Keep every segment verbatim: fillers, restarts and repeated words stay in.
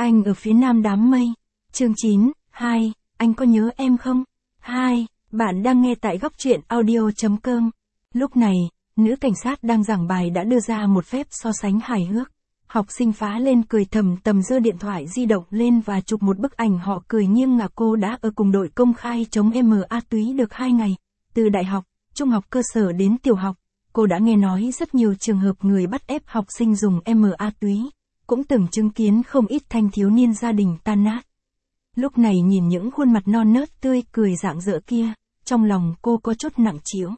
Anh ở phía nam đám mây. Chương chín, hai, anh có nhớ em không? hai, bạn đang nghe tại góc truyện audio.com. Lúc này, nữ cảnh sát đang giảng bài đã đưa ra một phép so sánh hài hước. Học sinh phá lên cười thầm tầm giơ điện thoại di động lên và chụp một bức ảnh họ cười nghiêng ngả. Cô đã ở cùng đội công khai chống ma túy được hai ngày. Từ đại học, trung học cơ sở đến tiểu học, cô đã nghe nói rất nhiều trường hợp người bắt ép học sinh dùng ma túy. Cũng từng chứng kiến không ít thanh thiếu niên gia đình tan nát. Lúc này nhìn những khuôn mặt non nớt tươi cười rạng rỡ kia, trong lòng cô có chút nặng trĩu.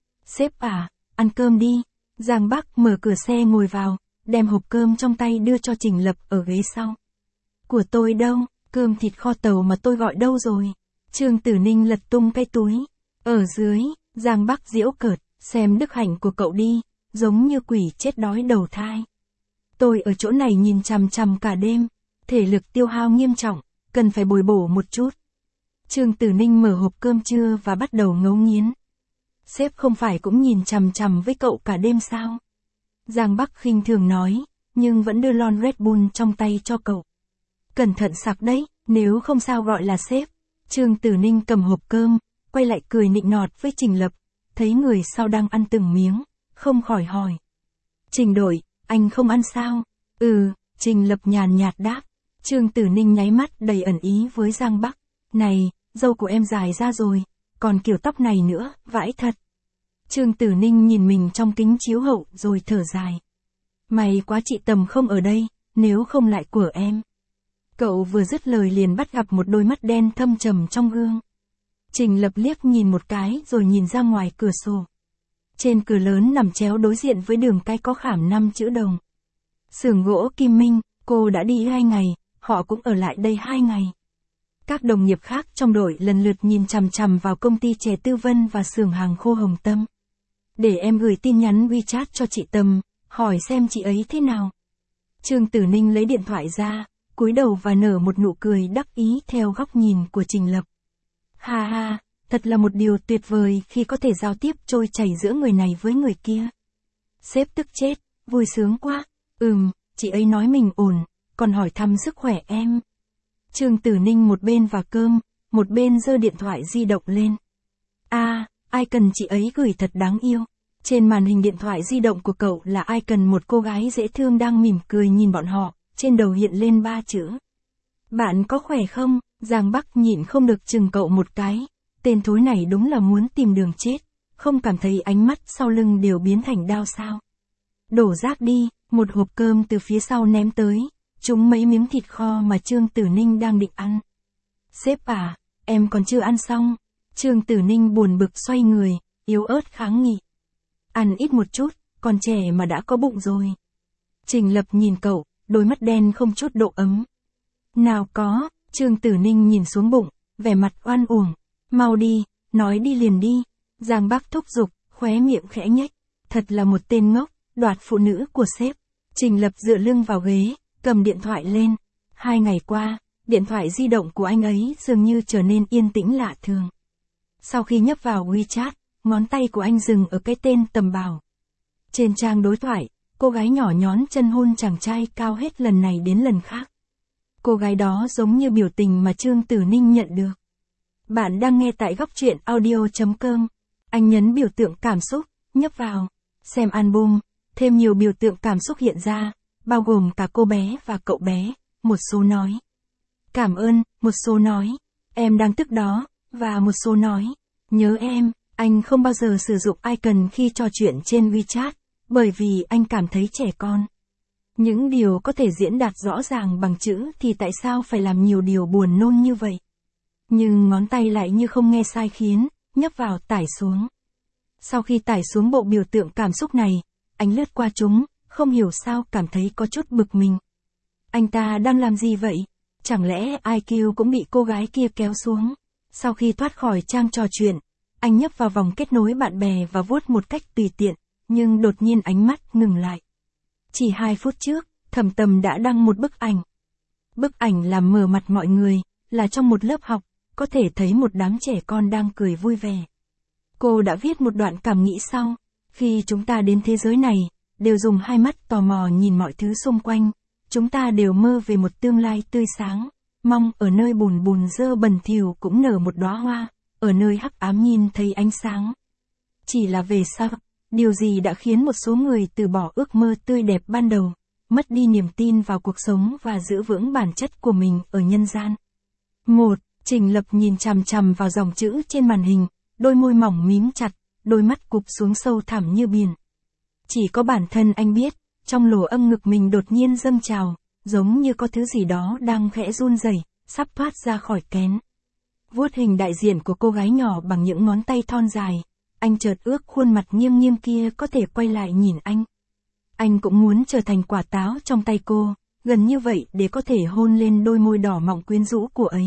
Sếp à, ăn cơm đi. Giang Bắc mở cửa xe ngồi vào, đem hộp cơm trong tay đưa cho Trình Lập ở ghế sau. Của tôi đâu, cơm thịt kho tàu mà tôi gọi đâu rồi? Trương Tử Ninh lật tung cái túi. Ở dưới, Giang Bắc giễu cợt, xem đức hạnh của cậu đi, giống như quỷ chết đói đầu thai. Tôi ở chỗ này nhìn chằm chằm cả đêm, thể lực tiêu hao nghiêm trọng, cần phải bồi bổ một chút. Trương Tử Ninh mở hộp cơm trưa và bắt đầu ngấu nghiến. Sếp không phải cũng nhìn chằm chằm với cậu cả đêm sao? Giang Bắc khinh thường nói, nhưng vẫn đưa lon Red Bull trong tay cho cậu. Cẩn thận sặc đấy, nếu không sao gọi là sếp. Trương Tử Ninh cầm hộp cơm, quay lại cười nịnh nọt với Trình Lập, thấy người sau đang ăn từng miếng, không khỏi hỏi. Trình đội, anh không ăn sao? Ừ, Trình Lập nhàn nhạt đáp. Trương Tử Ninh nháy mắt đầy ẩn ý với Giang Bắc. Này, râu của em dài ra rồi, còn kiểu tóc này nữa, vãi thật. Trương Tử Ninh nhìn mình trong kính chiếu hậu rồi thở dài. May quá chị Tầm không ở đây, nếu không lại của em. Cậu vừa dứt lời liền bắt gặp một đôi mắt đen thâm trầm trong gương. Trình Lập liếc nhìn một cái rồi nhìn ra ngoài cửa sổ. Trên cửa lớn nằm chéo đối diện với đường cái có khảm năm chữ đồng. Xưởng gỗ Kim Minh, cô đã đi hai ngày, họ cũng ở lại đây hai ngày. Các đồng nghiệp khác trong đội lần lượt nhìn chằm chằm vào công ty chè Tư Vân và xưởng hàng khô Hồng Tâm. Để em gửi tin nhắn WeChat cho chị Tâm, hỏi xem chị ấy thế nào. Trương Tử Ninh lấy điện thoại ra, cúi đầu và nở một nụ cười đắc ý theo góc nhìn của Trình Lập. Ha ha, thật là một điều tuyệt vời khi có thể giao tiếp trôi chảy giữa người này với người kia. Sếp tức chết, vui sướng quá. Ừm, chị ấy nói mình ổn, còn hỏi thăm sức khỏe em. Trương Tử Ninh một bên vào cơm, một bên giơ điện thoại di động lên. À, icon chị ấy gửi thật đáng yêu. Trên màn hình điện thoại di động của cậu là icon một cô gái dễ thương đang mỉm cười nhìn bọn họ, trên đầu hiện lên ba chữ. Bạn có khỏe không? Giang Bắc nhịn không được chừng cậu một cái. Tên thối này đúng là muốn tìm đường chết, không cảm thấy ánh mắt sau lưng đều biến thành đao sao. Đổ rác đi, một hộp cơm từ phía sau ném tới, trúng mấy miếng thịt kho mà Trương Tử Ninh đang định ăn. Sếp à, em còn chưa ăn xong. Trương Tử Ninh buồn bực xoay người, yếu ớt kháng nghị. Ăn ít một chút, còn trẻ mà đã có bụng rồi. Trình Lập nhìn cậu, đôi mắt đen không chút độ ấm. Nào có, Trương Tử Ninh nhìn xuống bụng, vẻ mặt oan uổng. Mau đi, nói đi liền đi. Giang Bắc thúc giục, khóe miệng khẽ nhếch. Thật là một tên ngốc, đoạt phụ nữ của sếp. Trình Lập dựa lưng vào ghế, cầm điện thoại lên. Hai ngày qua, điện thoại di động của anh ấy dường như trở nên yên tĩnh lạ thường. Sau khi nhấp vào WeChat, ngón tay của anh dừng ở cái tên Tầm Bảo. Trên trang đối thoại, cô gái nhỏ nhón chân hôn chàng trai cao hết lần này đến lần khác. Cô gái đó giống như biểu tình mà Trương Tử Ninh nhận được. Bạn đang nghe tại góc truyện audio.com. Anh nhấn biểu tượng cảm xúc, nhấp vào, xem album, thêm nhiều biểu tượng cảm xúc hiện ra, bao gồm cả cô bé và cậu bé, một số nói. Cảm ơn, một số nói. Em đang tức đó, và một số nói. Nhớ em, anh không bao giờ sử dụng icon khi trò chuyện trên WeChat, bởi vì anh cảm thấy trẻ con. Những điều có thể diễn đạt rõ ràng bằng chữ thì tại sao phải làm nhiều điều buồn nôn như vậy? Nhưng ngón tay lại như không nghe sai khiến, nhấp vào tải xuống. Sau khi tải xuống bộ biểu tượng cảm xúc này, anh lướt qua chúng, không hiểu sao cảm thấy có chút bực mình. Anh ta đang làm gì vậy? Chẳng lẽ i kiu cũng bị cô gái kia kéo xuống? Sau khi thoát khỏi trang trò chuyện, anh nhấp vào vòng kết nối bạn bè và vuốt một cách tùy tiện, nhưng đột nhiên ánh mắt ngừng lại. Chỉ hai phút trước, Thẩm Tầm đã đăng một bức ảnh. Bức ảnh làm mờ mặt mọi người, là trong một lớp học, có thể thấy một đám trẻ con đang cười vui vẻ. Cô đã viết một đoạn cảm nghĩ sau, khi chúng ta đến thế giới này, đều dùng hai mắt tò mò nhìn mọi thứ xung quanh, chúng ta đều mơ về một tương lai tươi sáng, mong ở nơi bùn bùn dơ bẩn thỉu cũng nở một đóa hoa, ở nơi hắc ám nhìn thấy ánh sáng. Chỉ là về sau, điều gì đã khiến một số người từ bỏ ước mơ tươi đẹp ban đầu, mất đi niềm tin vào cuộc sống và giữ vững bản chất của mình ở nhân gian. một. Trình Lập nhìn chằm chằm vào dòng chữ trên màn hình, đôi môi mỏng mím chặt, đôi mắt cụp xuống sâu thẳm như biển. Chỉ có bản thân anh biết, trong lỗ âm ngực mình đột nhiên dâng trào, giống như có thứ gì đó đang khẽ run rẩy, sắp thoát ra khỏi kén. Vuốt hình đại diện của cô gái nhỏ bằng những ngón tay thon dài, anh chợt ước khuôn mặt nghiêm nghiêm kia có thể quay lại nhìn anh. Anh cũng muốn trở thành quả táo trong tay cô, gần như vậy để có thể hôn lên đôi môi đỏ mọng quyến rũ của ấy.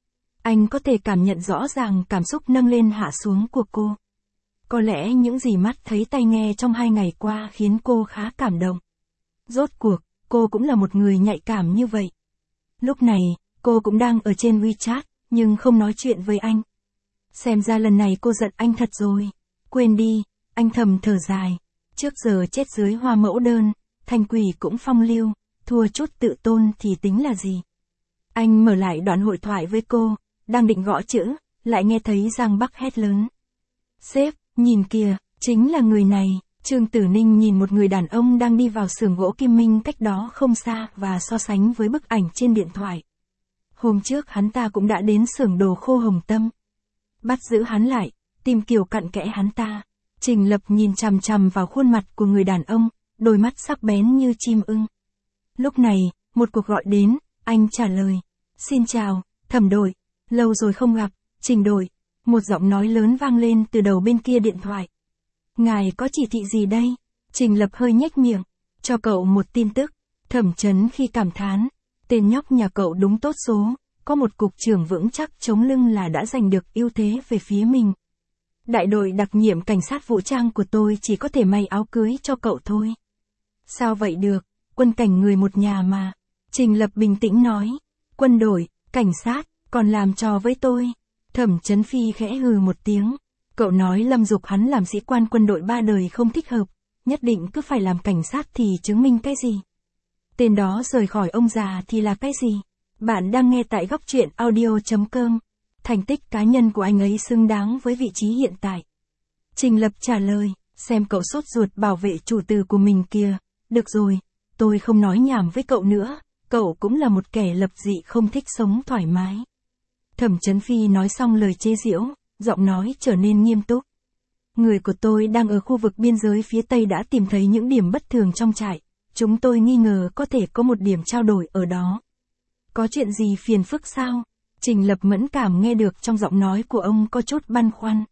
Anh có thể cảm nhận rõ ràng cảm xúc nâng lên hạ xuống của cô. Có lẽ những gì mắt thấy tai nghe trong hai ngày qua khiến cô khá cảm động. Rốt cuộc, cô cũng là một người nhạy cảm như vậy. Lúc này, cô cũng đang ở trên WeChat, nhưng không nói chuyện với anh. Xem ra lần này cô giận anh thật rồi. Quên đi, anh thầm thở dài. Trước giờ chết dưới hoa mẫu đơn, thành quỷ cũng phong lưu, thua chút tự tôn thì tính là gì. Anh mở lại đoạn hội thoại với cô, đang định gõ chữ, lại nghe thấy Giang Bắc hét lớn. Sếp, nhìn kìa, chính là người này. Trương Tử Ninh nhìn một người đàn ông đang đi vào xưởng gỗ Kim Minh cách đó không xa và so sánh với bức ảnh trên điện thoại. Hôm trước hắn ta cũng đã đến xưởng đồ khô Hồng Tâm. Bắt giữ hắn lại, tìm kiểu cặn kẽ hắn ta. Trình Lập nhìn chằm chằm vào khuôn mặt của người đàn ông, đôi mắt sắc bén như chim ưng. Lúc này, một cuộc gọi đến, anh trả lời. Xin chào, Thẩm đội, lâu rồi không gặp, Trình đội. Một giọng nói lớn vang lên từ đầu bên kia điện thoại. Ngài có chỉ thị gì đây? Trình Lập hơi nhếch miệng, cho cậu một tin tức. Thẩm Chấn khi cảm thán, tên nhóc nhà cậu đúng tốt số, có một cục trưởng vững chắc chống lưng là đã giành được ưu thế về phía mình. Đại đội đặc nhiệm cảnh sát vũ trang của tôi chỉ có thể may áo cưới cho cậu thôi. Sao vậy được, quân cảnh người một nhà mà. Trình Lập bình tĩnh nói, quân đội, cảnh sát, còn làm trò với tôi. Thẩm Chấn Phi khẽ hừ một tiếng. Cậu nói Lâm Dục hắn làm sĩ quan quân đội ba đời không thích hợp, nhất định cứ phải làm cảnh sát thì chứng minh cái gì? Tên đó rời khỏi ông già thì là cái gì? Bạn đang nghe tại góc truyện audio chấm com. Thành tích cá nhân của anh ấy xứng đáng với vị trí hiện tại. Trình Lập trả lời, xem cậu sốt ruột bảo vệ chủ từ của mình kìa. Được rồi, tôi không nói nhảm với cậu nữa, cậu cũng là một kẻ lập dị không thích sống thoải mái. Thẩm Chấn Phi nói xong lời chế giễu, giọng nói trở nên nghiêm túc. Người của tôi đang ở khu vực biên giới phía Tây đã tìm thấy những điểm bất thường trong trại. Chúng tôi nghi ngờ có thể có một điểm trao đổi ở đó. Có chuyện gì phiền phức sao? Trình Lập mẫn cảm nghe được trong giọng nói của ông có chút băn khoăn.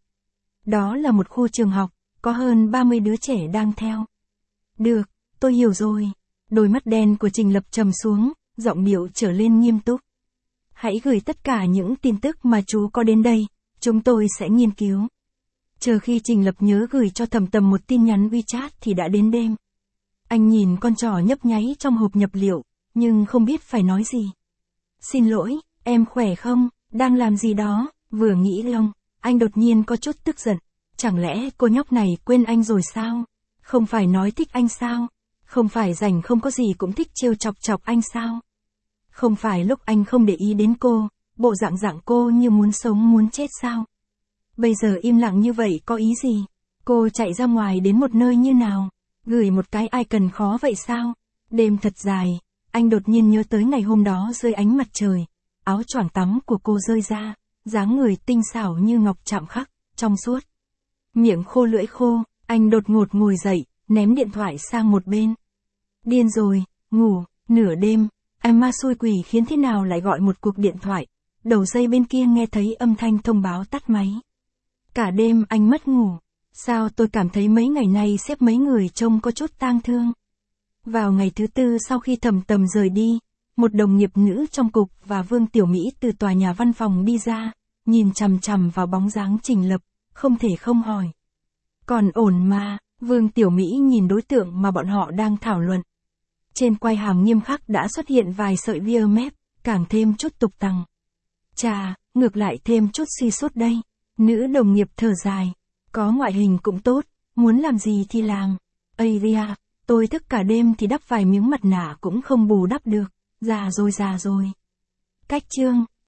Đó là một khu trường học, có hơn ba mươi đứa trẻ đang theo. Được, tôi hiểu rồi. Đôi mắt đen của Trình Lập trầm xuống, giọng điệu trở lên nghiêm túc. Hãy gửi tất cả những tin tức mà chú có đến đây, chúng tôi sẽ nghiên cứu. Chờ khi Trình Lập nhớ gửi cho Thẩm Tầm một tin nhắn WeChat thì đã đến đêm. Anh nhìn con trỏ nhấp nháy trong hộp nhập liệu, nhưng không biết phải nói gì. Xin lỗi, em khỏe không, đang làm gì đó, vừa nghĩ long, anh đột nhiên có chút tức giận. Chẳng lẽ cô nhóc này quên anh rồi sao? Không phải nói thích anh sao? Không phải rảnh không có gì cũng thích trêu chọc chọc anh sao? Không phải lúc anh không để ý đến cô, bộ dạng dạng cô như muốn sống muốn chết sao? Bây giờ im lặng như vậy có ý gì? Cô chạy ra ngoài đến một nơi như nào? Gửi một cái icon khó vậy sao? Đêm thật dài, anh đột nhiên nhớ tới ngày hôm đó dưới ánh mặt trời. Áo choàng tắm của cô rơi ra, dáng người tinh xảo như ngọc chạm khắc, trong suốt. Miệng khô lưỡi khô, anh đột ngột ngồi dậy, ném điện thoại sang một bên. Điên rồi, ngủ, nửa đêm, anh ma xui quỷ khiến thế nào lại gọi một cuộc điện thoại. Đầu dây bên kia nghe thấy âm thanh thông báo tắt máy. Cả đêm anh mất ngủ. Sao tôi cảm thấy mấy ngày nay xếp mấy người trông có chút tang thương. Vào ngày thứ tư sau khi Thẩm Tầm rời đi, một đồng nghiệp nữ trong cục và Vương Tiểu Mỹ từ tòa nhà văn phòng đi ra, nhìn chằm chằm vào bóng dáng Trình Lập, không thể không hỏi. Còn ổn mà, Vương Tiểu Mỹ nhìn đối tượng mà bọn họ đang thảo luận. Trên quai hàm nghiêm khắc đã xuất hiện vài sợi ria mép, càng thêm chút tục tằng. Chà, ngược lại thêm chút suy sút đây. Nữ đồng nghiệp thở dài. Có ngoại hình cũng tốt, muốn làm gì thì làm. Ây da, Tôi thức cả đêm thì đắp vài miếng mặt nạ cũng không bù đắp được. Già rồi già rồi. Cách chương.